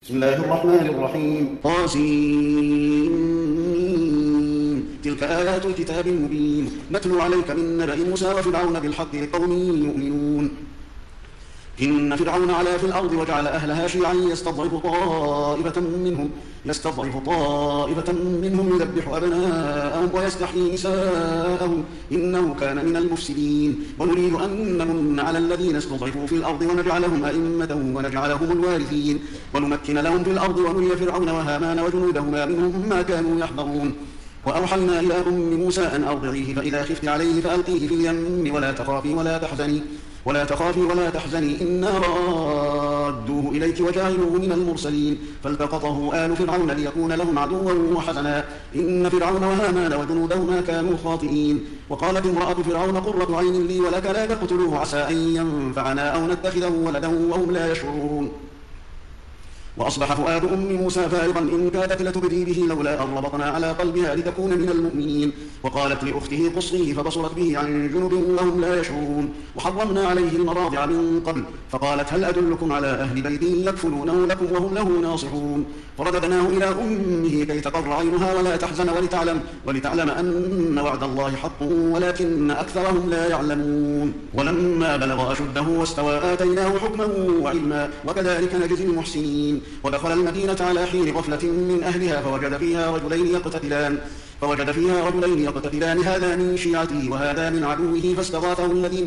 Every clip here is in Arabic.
بسم الله الرحمن الرحيم تلك آيات الكتاب المبين نتلو عليك من نبأ موسى وفرعون بالحق لقوم يؤمنون إن فرعون علا في الأرض وجعل أهلها شيعا يستضعف طائفة منهم يذبح أبناءهم ويستحيي نساءهم إنه كان من المفسدين ونريد أن نمن على الذين استضعفوا في الأرض ونجعلهم أئمة ونجعلهم الوارثين ونمكن لهم في الأرض ونري فرعون وهامان وجنودهما منهم ما كانوا يحذرون وأوحينا إلى أم موسى أن أرضعيه فإذا خفت عليه فألقيه في اليم ولا تخافي ولا تحزني إنا رادوه إليك وجاعلوه من المرسلين فالتقطه آل فرعون ليكون لهم عدوا وحزنا إن فرعون وهامان وجنودهما كانوا خاطئين وقالت امرأة فرعون قرة عين لي ولك لا تقتلوه عسى أن ينفعنا أو نتخذه ولدا وهم لا يشعرون وأصبح فؤاد أم موسى فارغا إن كادت لتبدي به لولا أن ربطنا على قلبها لتكون من المؤمنين وقالت لأخته قصيه فبصرت به عن جنب وهم لا يشعرون وحرمنا عليه المراضع من قبل فقالت هل أدلكم على أهل بيت يكفلونه لكم وهم له ناصحون فرددناه إلى أمه كي تقر عينها ولا تحزن ولتعلم أن وعد الله حق ولكن أكثرهم لا يعلمون ولما بلغ أشده واستوى آتيناه حكما وعلما وكذلك نجزي المحسنين ودخل المدينة على حين غفلة من أهلها فوجد فيها رجلين يقتتلان هذا من شيعته وهذا من عدوه فاستغاثه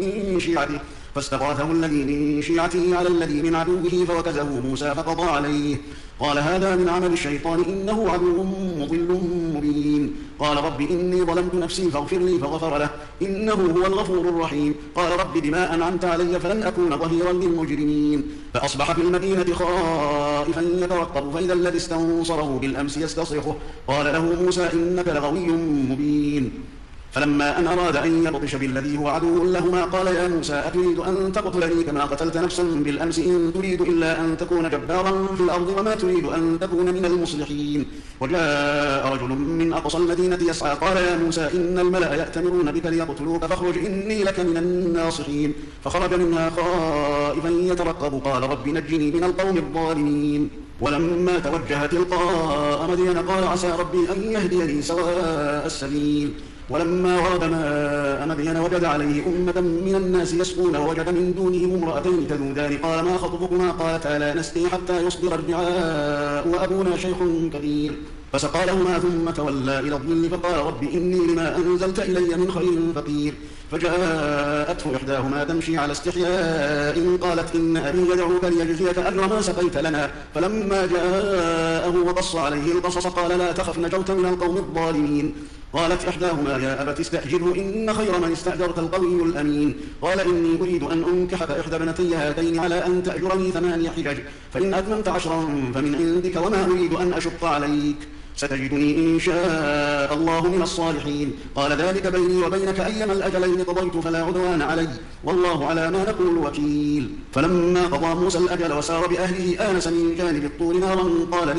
الذي من شيعته على الذي من عدوه فوكزه موسى فقضى عليه قال هذا من عمل الشيطان إنه عدو مضل مبين قال رب إني ظلمت نفسي فاغفر لي فغفر له إنه هو الغفور الرحيم قال رب بما أنعمت علي فلن أكون ظهيرا للمجرمين فأصبح في المدينة خائفا يترقب فإذا الذي استنصره بالأمس يستصرخه قال له موسى إنك لغوي مبين فلما أن أراد أن يبطش بالذي هو عدو لهما قال يا موسى أتريد أن تقتلني كما قتلت نفسا بالأمس إن تريد إلا أن تكون جبارا في الأرض وما تريد أن تكون من المصلحين وجاء رجل من أقصى المدينة يسعى قال يا موسى إن الملأ يأتمرون بك ليقتلوك فاخرج إني لك من الناصحين فخرج منها خائفا يترقب قال رب نجني من القوم الظالمين ولما توجه تلقاء مدين قال عسى ربي أن يهديني سواء السبيل ولما ورد ماء مدين وجد عليه أمة من الناس يسقون ووجد من دونهم امرأتين تذودان قال ما خطبكما قالتا لا نسقي حتى يصدر الرعاء وأبونا شيخ كبير فسقى لهما ثم تولى إلى الظل فقال رب إني لما أنزلت إلي من خير فقير فجاءته إحداهما تمشي على استحياء قالت إن أبي يدعوك ليجزيك أجر ما سقيت لنا فلما جاءه وقص عليه القصص قال لا تخف نجوت من القوم الظالمين قالت إحداهما يا أبت استأجره إن خير من استأجرت القوي الأمين قال إني أريد أن أنكحك إحدى ابنتي هاتين على أن تأجرني 8 حجج فإن أتممت 10 فمن عندك وما أريد أن أشق عليك ستجدني إن شاء الله من الصالحين قال ذلك بيني وبينك أيما الأجلين قضيت فلا عدوان علي والله على ما نقول وكيل فلما قضى موسى الأجل وسار بأهله آنس من جانب الطور نارا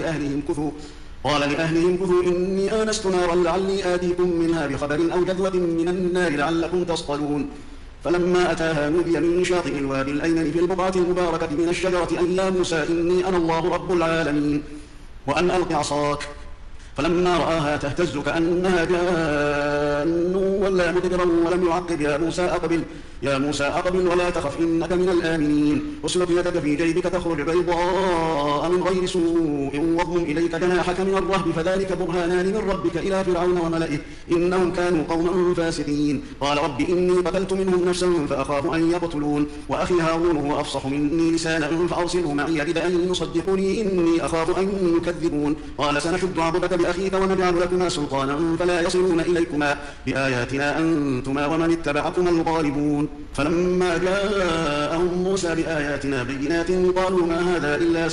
قال لأهلهم كثوا إني آنست نارا لعلي آتيكم منها بخبر أو جذوة من النار لعلكم تصطلون فلما أتاها نودي من شاطئ الوادي الأيمن في البقعة المباركة من الشجرة أن يا موسى إني أنا الله رب العالمين وأن ألق عصاك فلما رآها تهتز كأنها جان ولا مدبرا ولم يعقب يا موسى أقبل ولا تخف إنك من الآمنين اسلك يدك في جيبك تخرج بيضاء من غير سوء واضمم إليك جناحك من الرهب فذلك برهانان من ربك إلى فرعون وملئه إنهم كانوا قوما فاسقين قال رب إني قتلت منهم نفسا فأخاف أن يقتلون وأخي هارون هو أفصح مني لسانا فأرسله معي رد أن يصدقوني إني أخاف أن يكذبون قال سنشد عضدك بأخيك ونجعل لكما سلطانا فلا يصلون إليكما بآياتنا أنتما ومن اتبعكما الغالبون فلما جاءهم موسى بآياتنا بينات قالوا ما هذا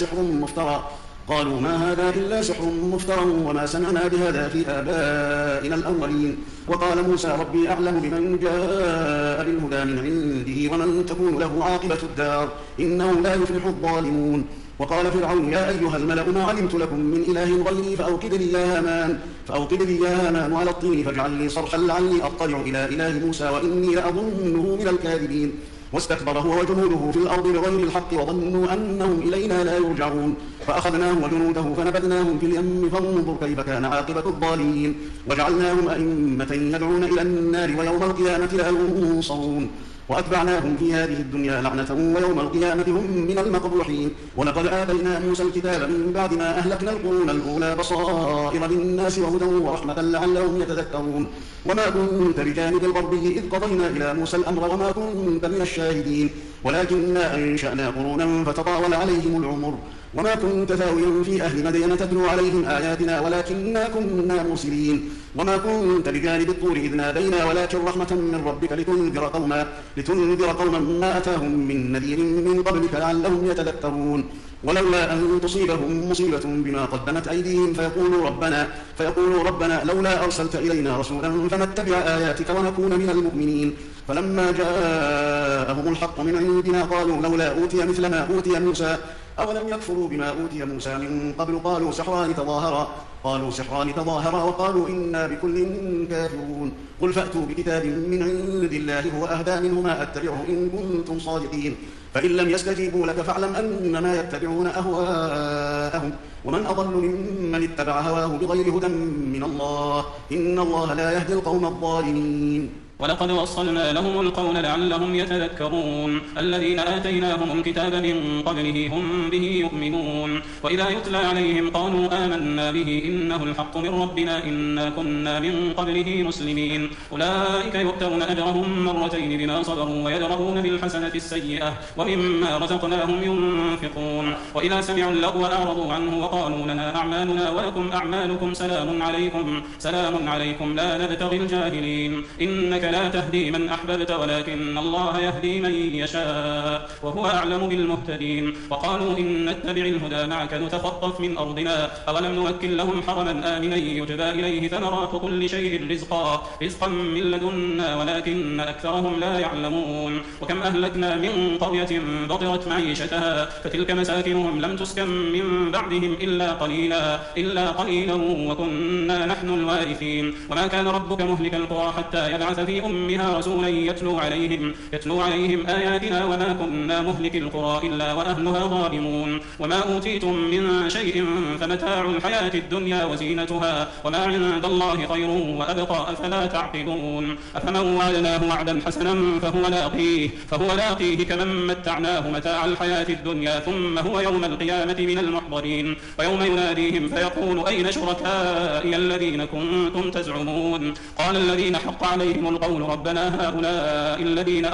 إلا سحر مفترى وما سمعنا بهذا في آبائنا الأولين وقال موسى ربي أعلم بمن جاء بالهدى من عنده ومن تكون له عاقبة الدار إنه لا يفلح الظالمون وقال فرعون يا أيها الملأ ما علمت لكم من إله غيري فأوقد لي يا هامان على الطين فاجعل لي صرحا لعلي أطلع إلى إله موسى وإني لأظنه من الكاذبين واستكبر هو وجنوده في الأرض بغير الحق وظنوا أنهم إلينا لا يرجعون فأخذناهم وجنوده فنبذناهم في اليم فانظر كيف كان عاقبة الظالمين وجعلناهم أئمة يدعون إلى النار ويوم القيامة لا ينصرون وأتبعناهم في هذه الدنيا لعنة ويوم القيامة هم من المقبوحين ولقد آتينا موسى الكتاب من بعد ما أهلكنا القرون الأولى بصائر للناس وهدى ورحمة لعلهم يتذكرون وما كنت بجانب الغربي إذ قضينا إلى موسى الأمر وما كنت من الشاهدين ولكننا أنشأنا قرونا فتطاول عليهم العمر وما كنت ثاويا في أهل مدين تتلو عليهم آياتنا ولكننا كنا مرسلين وما كنت بجانب الطور إذ نادينا ولكن رحمة من ربك لتنذر قوما ما أتاهم من نذير من قبلك لعلهم يتذكرون ولولا أن تصيبهم مصيبة بما قدمت أيديهم فيقولوا ربنا لولا أرسلت إلينا رسولا فنتبع آياتك ونكون من المؤمنين فلما جاءهم الحق من عندنا قالوا لولا أوتي مثل ما أوتي موسى أولم يكفروا بما أوتي موسى من قبل قالوا سحران تظاهرا وقالوا إنا بكل كافرون قل فأتوا بكتاب من عند الله هو أهدى منهما أتبعه إن كنتم صادقين فإن لم يستجيبوا لك فاعلم أنما يتبعون أهواءهم ومن أضل ممن اتبع هواه بغير هدى من الله إن الله لا يهدي القوم الظالمين ولقد وصلنا لهم القول لعلهم يتذكرون الذين آتيناهم الكتاب من قبله هم به يؤمنون وإذا يتلى عليهم قالوا آمنا به إنه الحق من ربنا إنا كنا من قبله مسلمين أولئك يؤتون أجرهم مرتين بما صبروا ويدرؤون بالحسنة السيئة ومما رزقناهم ينفقون وإذا سمعوا اللغو أعرضوا عنه وقالوا لنا أعمالنا ولكم أعمالكم سلام عليكم لا نبتغي الجاهلين إنك لا تهدي من أحببت ولكن الله يهدي من يشاء وهو أعلم بالمهتدين وقالوا إن نتبع الهدى معك نتخطف من أرضنا أولم نمكن لهم حرما آمنا يجبى إليه ثمرات كل شيء رزقا من لدنا ولكن أكثرهم لا يعلمون وكم أهلكنا من قرية بطرت معيشتها فتلك مساكنهم لم تسكن من بعدهم إلا قليلا وكنا نحن الوارثين وما كان ربك مهلك القرى حتى يبعث في أمها رسولا يتلو عليهم آياتنا وما كنا مهلك القرى إلا وأهلها ظالمون وما أوتيتم من شيء فمتاع الحياة الدنيا وزينتها وما عند الله خير وأبقى أفلا تعقلون أفمن وعدناه وعدا حسنا فهو لاقيه كمن متعناه متاع الحياة الدنيا ثم هو يوم القيامة من المحضرين ويوم يناديهم فيقول أين شركائي الذين كنتم تزعمون قال الذين حق عليهم القول ربنا هؤلاء الذين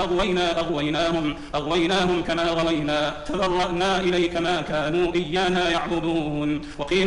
أغويناهم كما غوينا تبرأنا إليك ما كانوا إيانا يعبدون وقيل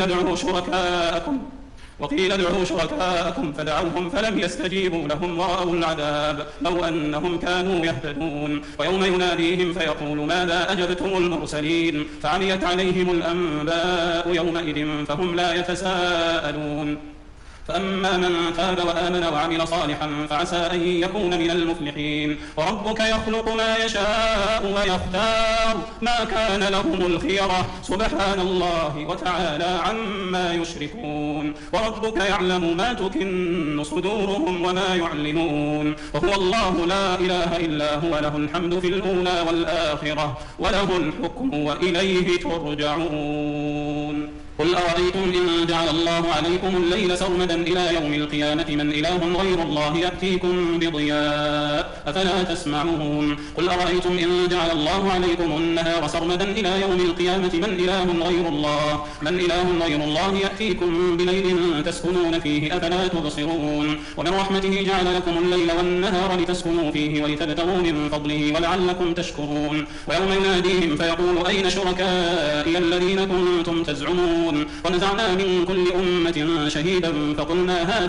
ادعوا شركاءكم فدعوهم فلم يستجيبوا لهم ورأوا العذاب لو أنهم كانوا يهتدون ويوم يناديهم فيقول ماذا أجبتم المرسلين فعميت عليهم الأنباء يومئذ فهم لا يتساءلون فأما من تاب وآمن وعمل صالحا فعسى أن يكون من المفلحين وربك يخلق ما يشاء ويختار ما كان لهم الخيرة سبحان الله وتعالى عما يشركون وربك يعلم ما تكن صدورهم وما يعلنون وهو الله لا إله إلا هو له الحمد في الأولى والآخرة وله الحكم وإليه ترجعون قل أرأيتم إن جعل الله عليكم الليل سرمدا إلى يوم القيامة من إله غير الله يأتيكم بضياء أفلا تسمعون قل أرأيتم إن جعل الله عليكم النهار سرمدا إلى يوم القيامة من إله غير الله يأتيكم بليل تسكنون فيه أفلا تبصرون ومن رحمته جعل لكم الليل والنهار لتسكنوا فيه ولتبتغوا من فضله ولعلكم تشكرون ويوم يناديهم فيقول أين شركائي الذين كنتم تزعمون ونزعنا من كل أمة شهيدا فقلنا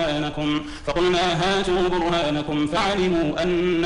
هاتوا برهانكم فعلموا أن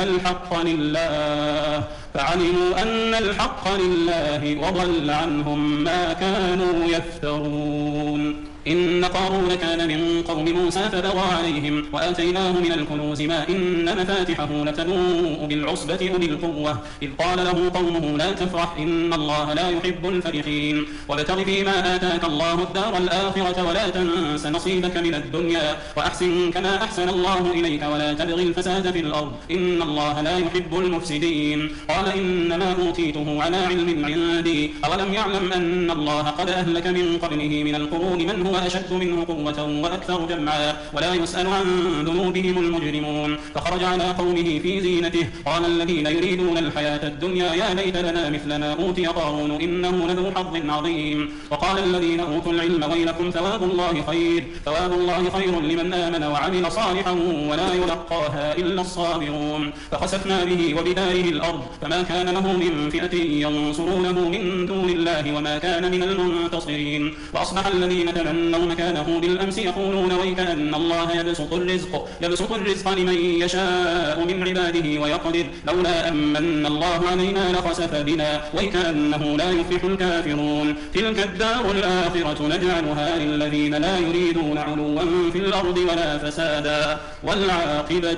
الحق لله وضل عنهم ما كانوا يفترون إن إن قارون كان من قوم موسى فبغى عليهم وآتيناه من الكنوز ما إن مفاتحه لتنوء بالعصبة أولي القوة إذ قال له قومه لا تفرح إن الله لا يحب الفرحين وابتغ فيما آتاك الله الدار الآخرة ولا تنس نصيبك من الدنيا وأحسن كما أحسن الله إليك ولا تبغ الفساد في الأرض إن الله لا يحب المفسدين قال إنما أوتيته على علم عندي أولم يعلم أن الله قد أهلك من قبله من القرون من هو أشد منه قوة وأكثر جمعا ولا يسأل عن ذنوبهم المجرمون فخرج على قومه في زينته قال الذين يريدون الحياة الدنيا يا ليت لنا مثل ما أوتي قارون إنه لذو حظ عظيم وقال الذين أوتوا العلم ويلكم ثواب الله خير لمن آمن وعمل صالحا ولا يلقاها إلا الصابرون فخسفنا به وبداره الأرض فما كان له من فئة ينصرونه من دون الله وما كان من المنتصرين وأصبح الذين تمنوا مكانه بالأمس يقولون ويكأن الله يبسط الرزق لمن يشاء من عباده ويقدر لولا أمن الله علينا لخسف بنا ويكأنه لا يفلح الكافرون تلك الدار الآخرة نجعلها للذين لا يريدون علوا في الأرض ولا فسادا والعاقبة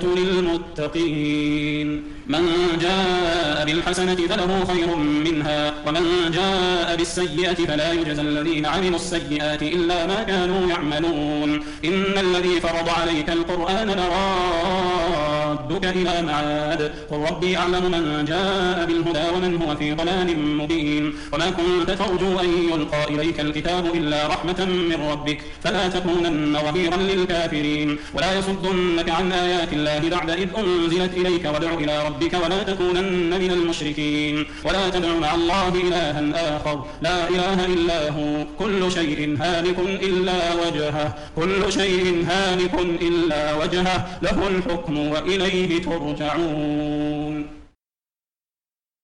للمتقين من جاء بالحسنة فله خير منها ومن جاء بالسيئة فلا يجزى الذين عملوا السيئات إلا ما كانوا يعملون إن الذي فرض عليك القرآن لرادك إلى معاد قل ربي أعلم من جاء بالهدى ومن هو في ضلال مبين وما كنت ترجو أن يلقى إليك الكتاب إلا رحمة من ربك فلا تكونن ظهيرا للكافرين ولا يصدنك عن آيات الله بعد إذ أنزلت إليك وادع إلى ربك ولا تكونن من المشركين ولا تدع مع الله إلها آخر لا إله إلا هو كل شيء هالك إلا وجهه له الحكم وإليه ترجعون